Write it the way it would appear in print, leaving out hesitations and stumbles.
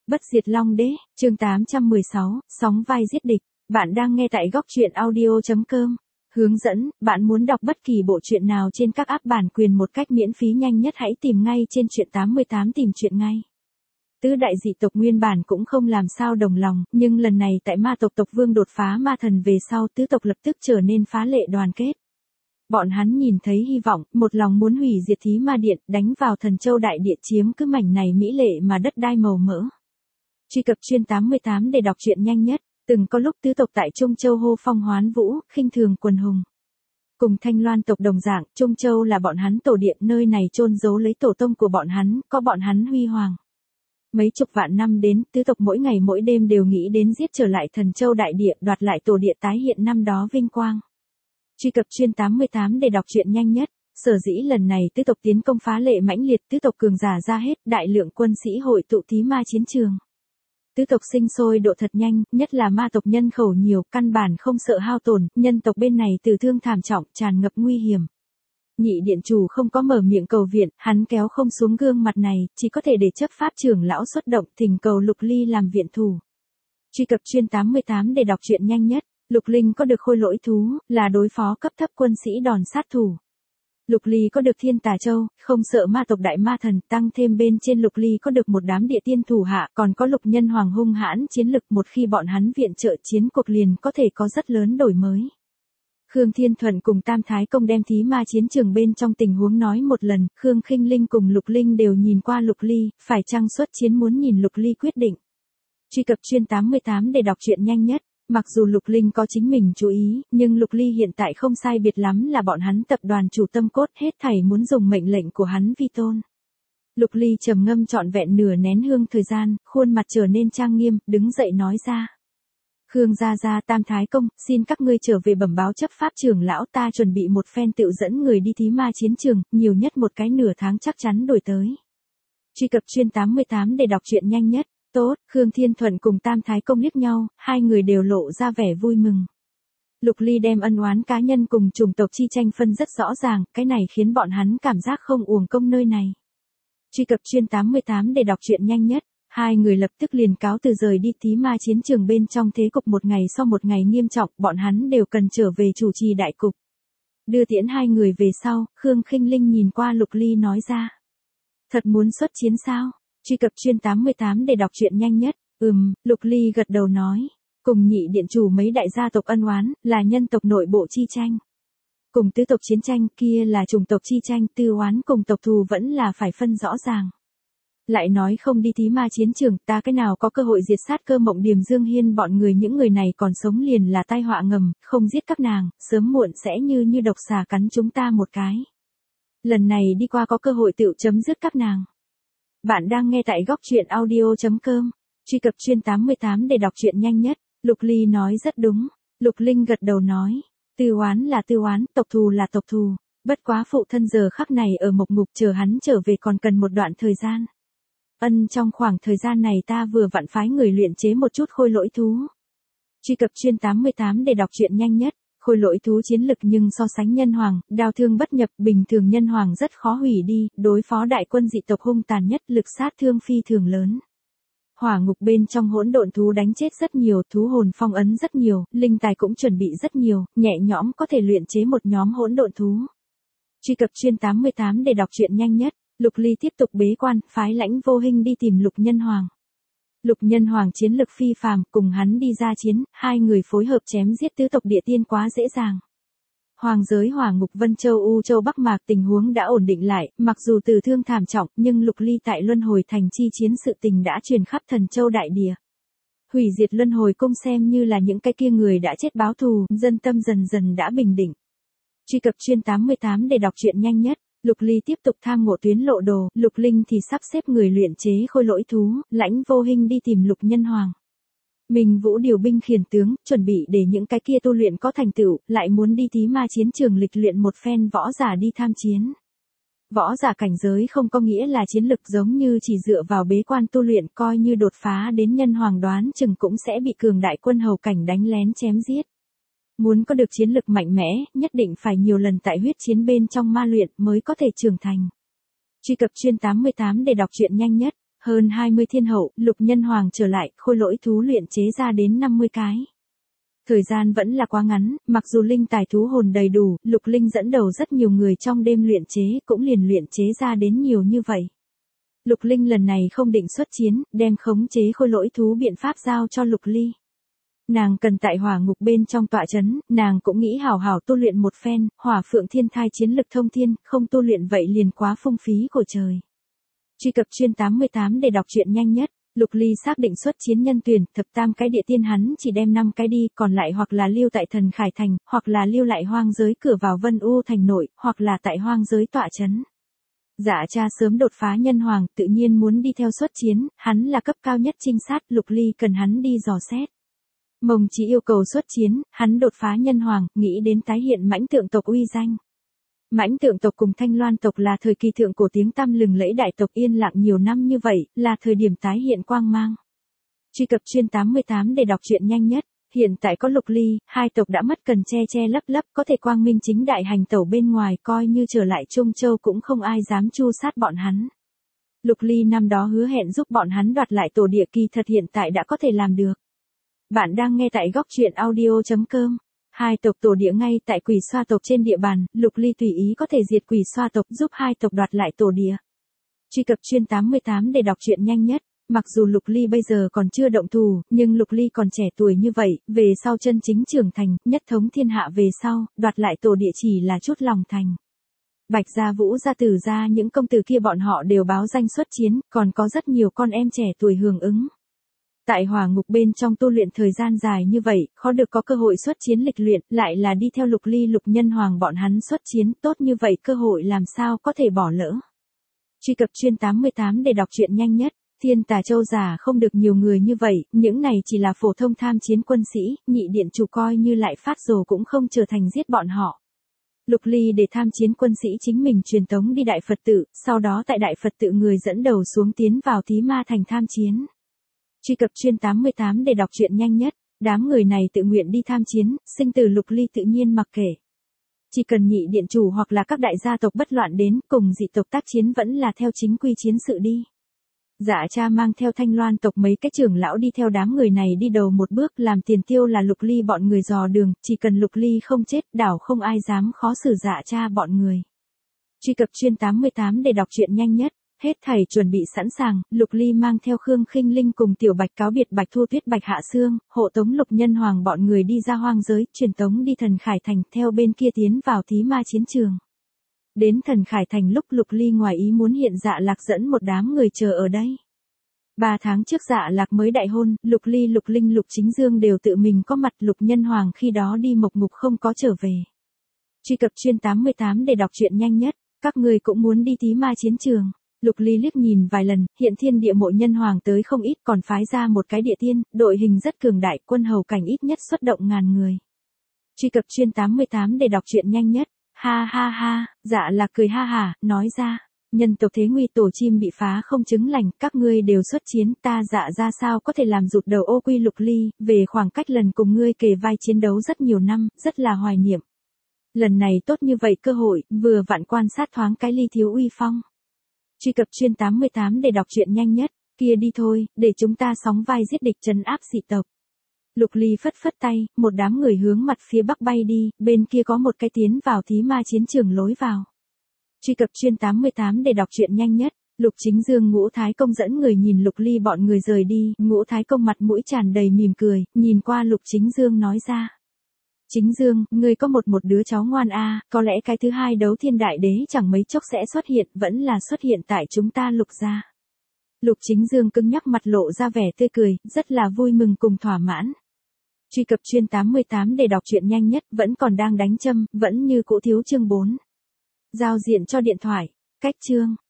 Bất diệt Long Đế, chương 816, sóng vai giết địch. Bạn đang nghe tại góc truyện audio.com. Hướng dẫn, bạn muốn đọc bất kỳ bộ truyện nào trên các app bản quyền một cách miễn phí nhanh nhất hãy tìm ngay trên truyện 88 tìm truyện ngay. Tứ đại dị tộc nguyên bản cũng không làm sao đồng lòng, nhưng lần này tại ma tộc tộc vương đột phá ma thần về sau tứ tộc lập tức trở nên phá lệ đoàn kết. Bọn hắn nhìn thấy hy vọng, một lòng muốn hủy diệt Thí Ma Điện, đánh vào Thần Châu Đại Địa chiếm cứ mảnh này mỹ lệ mà đất đai màu mỡ. Truy cập chuyên 88 để đọc truyện nhanh nhất. Từng có lúc tứ tộc tại Trung Châu hô phong hoán vũ, khinh thường quần hùng. Cùng Thanh Loan tộc đồng dạng, Trung Châu là bọn hắn tổ địa, nơi này chôn giấu lấy tổ tông của bọn hắn, có bọn hắn huy hoàng. Mấy chục vạn năm đến, tứ tộc mỗi ngày mỗi đêm đều nghĩ đến giết trở lại Thần Châu Đại Địa, đoạt lại tổ địa tái hiện năm đó vinh quang. Truy cập chuyên 88 để đọc truyện nhanh nhất. Sở dĩ lần này tứ tộc tiến công phá lệ mãnh liệt, tứ tộc cường giả ra hết, đại lượng quân sĩ hội tụ Thí Ma chiến trường. Tứ tộc sinh sôi độ thật nhanh, nhất là ma tộc nhân khẩu nhiều, căn bản không sợ hao tổn, nhân tộc bên này tử thương thảm trọng, tràn ngập nguy hiểm. Nhị điện chủ không có mở miệng cầu viện, hắn kéo không xuống gương mặt này, chỉ có thể để chấp pháp trưởng lão xuất động, thỉnh cầu Lục Ly làm viện thủ. Truy cập chuyên 88 để đọc truyện nhanh nhất. Lục Linh có được khôi lỗi thú, là đối phó cấp thấp quân sĩ đòn sát thủ. Lục Ly có được Thiên Tà Châu, không sợ ma tộc đại ma thần, tăng thêm bên trên Lục Ly có được một đám địa tiên thủ hạ, còn có Lục Nhân Hoàng hung hãn chiến lực, một khi bọn hắn viện trợ chiến cuộc liền có thể có rất lớn đổi mới. Khương Thiên Thuận cùng Tam Thái Công đem Thí Ma chiến trường bên trong tình huống nói một lần, Khương Khinh Linh cùng Lục Linh đều nhìn qua Lục Ly, phải chăng xuất chiến muốn nhìn Lục Ly quyết định. Truy cập chuyên 88 để đọc truyện nhanh nhất. Mặc dù Lục Linh có chính mình chú ý, nhưng Lục Ly hiện tại không sai biệt lắm là bọn hắn tập đoàn chủ tâm cốt, hết thảy muốn dùng mệnh lệnh của hắn vi tôn. Lục Ly trầm ngâm trọn vẹn nửa nén hương thời gian, khuôn mặt trở nên trang nghiêm, đứng dậy nói ra. Khương gia gia, Tam Thái Công, xin các ngươi trở về bẩm báo chấp pháp trưởng lão, ta chuẩn bị một phen tựu dẫn người đi Thí Ma chiến trường, nhiều nhất một cái nửa tháng chắc chắn đổi tới. Truy cập chuyên 88 để đọc truyện nhanh nhất. Tốt, Khương Thiên Thuận cùng Tam Thái Công liếc nhau, hai người đều lộ ra vẻ vui mừng. Lục Ly đem ân oán cá nhân cùng chủng tộc chi tranh phân rất rõ ràng, cái này khiến bọn hắn cảm giác không uổng công nơi này. Truy cập chuyên 88 để đọc truyện nhanh nhất, hai người lập tức liền cáo từ rời đi Thí Ma chiến trường bên trong thế cục một ngày sau một ngày nghiêm trọng, bọn hắn đều cần trở về chủ trì đại cục. Đưa tiễn hai người về sau, Khương Khinh Linh nhìn qua Lục Ly nói ra. Thật muốn xuất chiến sao? Truy cập chuyên 88 để đọc truyện nhanh nhất. Lục Ly gật đầu nói. Cùng nhị điện chủ mấy đại gia tộc ân oán, là nhân tộc nội bộ chi tranh. Cùng tứ tộc chiến tranh kia là chủng tộc chi tranh, tư oán cùng tộc thù vẫn là phải phân rõ ràng. Lại nói không đi Thí Ma chiến trường, ta cái nào có cơ hội diệt sát Cơ Mộng Điềm Dương Hiên bọn người, những người này còn sống liền là tai họa ngầm, không giết các nàng, sớm muộn sẽ như độc xà cắn chúng ta một cái. Lần này đi qua có cơ hội tựu chấm dứt các nàng. Bạn đang nghe tại góc truyện audio.com. Truy cập chuyên 88 để đọc truyện nhanh nhất. Lục Ly nói rất đúng. Lục Linh gật đầu nói. Tư oán là tư oán, tộc thù là tộc thù. Bất quá phụ thân giờ khắc này ở mộc ngục chờ hắn trở về còn cần một đoạn thời gian. Trong khoảng thời gian này ta vừa vặn phái người luyện chế một chút khôi lỗi thú. Truy cập chuyên 88 để đọc truyện nhanh nhất. Khôi lỗi thú chiến lực nhưng so sánh nhân hoàng, đao thương bất nhập, bình thường nhân hoàng rất khó hủy đi, đối phó đại quân dị tộc hung tàn nhất, lực sát thương phi thường lớn. Hỏa ngục bên trong hỗn độn thú đánh chết rất nhiều, thú hồn phong ấn rất nhiều, linh tài cũng chuẩn bị rất nhiều, nhẹ nhõm có thể luyện chế một nhóm hỗn độn thú. Truy cập chuyên 88 để đọc truyện nhanh nhất. Lục Ly tiếp tục bế quan, phái Lãnh Vô Hinh đi tìm Lục Nhân Hoàng. Lục Nhân Hoàng chiến lực phi phàm, cùng hắn đi ra chiến, hai người phối hợp chém giết tứ tộc địa tiên quá dễ dàng. Hoàng giới Hỏa Ngục Vân Châu U Châu Bắc Mạc tình huống đã ổn định lại, mặc dù tử thương thảm trọng, nhưng Lục Ly tại Luân Hồi Thành chi chiến sự tình đã truyền khắp Thần Châu Đại Địa. Hủy diệt Luân Hồi Cung xem như là những cái kia người đã chết báo thù, dân tâm dần dần đã bình định. Truy cập chuyên 88 để đọc truyện nhanh nhất. Lục Ly tiếp tục tham ngộ tuyến lộ đồ, Lục Linh thì sắp xếp người luyện chế khôi lỗi thú, Lãnh Vô Hinh đi tìm Lục Nhân Hoàng. Minh Vũ điều binh khiển tướng, chuẩn bị để những cái kia tu luyện có thành tựu, lại muốn đi Thí Ma chiến trường lịch luyện một phen võ giả đi tham chiến. Võ giả cảnh giới không có nghĩa là chiến lực giống như chỉ dựa vào bế quan tu luyện, coi như đột phá đến nhân hoàng đoán chừng cũng sẽ bị cường đại quân hầu cảnh đánh lén chém giết. Muốn có được chiến lực mạnh mẽ, nhất định phải nhiều lần tại huyết chiến bên trong ma luyện mới có thể trưởng thành. Truy cập chuyên 88 để đọc truyện nhanh nhất. Hơn 20 thiên hậu, Lục Nhân Hoàng trở lại, khôi lỗi thú luyện chế ra đến 50 cái. Thời gian vẫn là quá ngắn, mặc dù linh tài thú hồn đầy đủ, Lục Linh dẫn đầu rất nhiều người trong đêm luyện chế cũng liền luyện chế ra đến nhiều như vậy. Lục Linh lần này không định xuất chiến, đem khống chế khôi lỗi thú biện pháp giao cho Lục Ly. Nàng cần tại hỏa ngục bên trong tọa chấn, nàng cũng nghĩ hảo hảo tu luyện một phen, hỏa phượng thiên thai chiến lực thông thiên, không tu luyện vậy liền quá phung phí của trời. Truy cập chuyên 88 để đọc truyện nhanh nhất. Lục Ly xác định xuất chiến nhân tuyển, thập tam cái địa tiên hắn chỉ đem 5 cái đi, còn lại hoặc là lưu tại Thần Khải Thành, hoặc là lưu lại hoang giới cửa vào Vân U thành nội, hoặc là tại hoang giới tọa chấn. Dạ cha sớm đột phá nhân hoàng, tự nhiên muốn đi theo xuất chiến, hắn là cấp cao nhất trinh sát, Lục Ly cần hắn đi dò xét. Mông chỉ yêu cầu xuất chiến, hắn đột phá nhân hoàng, nghĩ đến tái hiện mãnh tượng tộc uy danh. Mãnh tượng tộc cùng Thanh Loan tộc là thời kỳ thượng cổ tiếng tăm lừng lẫy đại tộc yên lặng nhiều năm như vậy, là thời điểm tái hiện quang mang. Truy cập chuyên 88 để đọc truyện nhanh nhất. Hiện tại có Lục Ly, hai tộc đã mất cần che lấp lấp, có thể quang minh chính đại hành tẩu bên ngoài, coi như trở lại Trung Châu cũng không ai dám chu sát bọn hắn. Lục Ly năm đó hứa hẹn giúp bọn hắn đoạt lại tổ địa, kỳ thật hiện tại đã có thể làm được. Bạn đang nghe tại góc truyện audio.com. Hai tộc tổ địa ngay tại Quỷ Xoa tộc trên địa bàn, Lục Ly tùy ý có thể diệt Quỷ Xoa tộc, giúp hai tộc đoạt lại tổ địa. Truy cập chuyên 88 để đọc truyện nhanh nhất. Mặc dù Lục Ly bây giờ còn chưa động thủ, nhưng Lục Ly còn trẻ tuổi như vậy, về sau chân chính trưởng thành, nhất thống thiên hạ về sau, đoạt lại tổ địa chỉ là chút lòng thành. Bạch gia, Vũ gia, Tử gia, những công tử kia bọn họ đều báo danh xuất chiến, còn có rất nhiều con em trẻ tuổi hưởng ứng. Tại hỏa ngục bên trong tu luyện thời gian dài như vậy, khó được có cơ hội xuất chiến lịch luyện, lại là đi theo Lục Ly Lục Nhân Hoàng bọn hắn xuất chiến, tốt như vậy cơ hội làm sao có thể bỏ lỡ. Truy cập chuyên 88 để đọc truyện nhanh nhất. Thiên Tà Châu giả không được nhiều người như vậy, những này chỉ là phổ thông tham chiến quân sĩ, nhị điện chủ coi như lại phát rồ cũng không trở thành giết bọn họ. Lục Ly để tham chiến quân sĩ chính mình truyền tống đi Đại Phật tự, sau đó tại Đại Phật tự người dẫn đầu xuống tiến vào Thí Ma Thành tham chiến. Truy cập chuyên 88 để đọc truyện nhanh nhất. Đám người này tự nguyện đi tham chiến, sinh tử Lục Ly tự nhiên mặc kệ. Chỉ cần nhị điện chủ hoặc là các đại gia tộc bất loạn đến, cùng dị tộc tác chiến vẫn là theo chính quy chiến sự đi. Dạ cha mang theo Thanh Loan tộc mấy cái trưởng lão đi theo đám người này đi đầu một bước, làm tiền tiêu là Lục Ly bọn người dò đường, chỉ cần Lục Ly không chết, đảo không ai dám khó xử dạ cha bọn người. Truy cập chuyên 88 để đọc truyện nhanh nhất. Hết thảy chuẩn bị sẵn sàng, Lục Ly mang theo Khương Khinh Linh cùng Tiểu Bạch cáo biệt Bạch Thu Tuyết Bạch Hạ Sương, hộ tống Lục Nhân Hoàng bọn người đi ra hoang giới, truyền tống đi Thần Khải Thành, theo bên kia tiến vào Thí Ma chiến trường. Đến Thần Khải Thành lúc Lục Ly ngoài ý muốn hiện Dạ Lạc dẫn một đám người chờ ở đây. 3 tháng trước Dạ Lạc mới đại hôn, Lục Ly Lục Linh Lục Chính Dương đều tự mình có mặt, Lục Nhân Hoàng khi đó đi mộc ngục không có trở về. Truy cập chuyên 88 để đọc truyện nhanh nhất. Các người cũng muốn đi Thí Ma chiến trường. Lục Ly liếc nhìn vài lần, hiện thiên địa mộ nhân hoàng tới không ít, còn phái ra một cái địa tiên, đội hình rất cường đại, quân hầu cảnh ít nhất xuất động ngàn người. Truy cập chuyên 88 để đọc truyện nhanh nhất. Ha ha ha, Dạ Lạc cười ha hả, nói ra, nhân tộc thế nguy, tổ chim bị phá không chứng lành, các ngươi đều xuất chiến, ta Dạ ra sao có thể làm rụt đầu ô quy. Lục Ly, về khoảng cách lần cùng ngươi kề vai chiến đấu rất nhiều năm, rất là hoài niệm. Lần này tốt như vậy cơ hội, vừa vặn quan sát thoáng cái Ly thiếu uy phong. Truy cập chuyên 88 để đọc truyện nhanh nhất. Kia đi thôi, để chúng ta sóng vai giết địch, trấn áp dị tộc. Lục Ly phất phất tay, một đám người hướng mặt phía bắc bay đi, bên kia có một cái tiến vào Thí Ma chiến trường lối vào. Truy cập chuyên 88 để đọc truyện nhanh nhất. Lục Chính Dương Ngũ Thái Công dẫn người nhìn Lục Ly bọn người rời đi, Ngũ Thái Công mặt mũi tràn đầy mỉm cười, nhìn qua Lục Chính Dương nói ra. Chính Dương, ngươi có một đứa cháu ngoan a, có lẽ cái thứ hai đấu thiên đại đế chẳng mấy chốc sẽ xuất hiện, vẫn là xuất hiện tại chúng ta Lục gia. Lục Chính Dương cứng nhắc mặt lộ ra vẻ tươi cười, rất là vui mừng cùng thỏa mãn. Truy cập chuyên 88 để đọc truyện nhanh nhất, vẫn còn đang đánh châm, vẫn như cũ thiếu chương 4. Giao diện cho điện thoại, cách chương.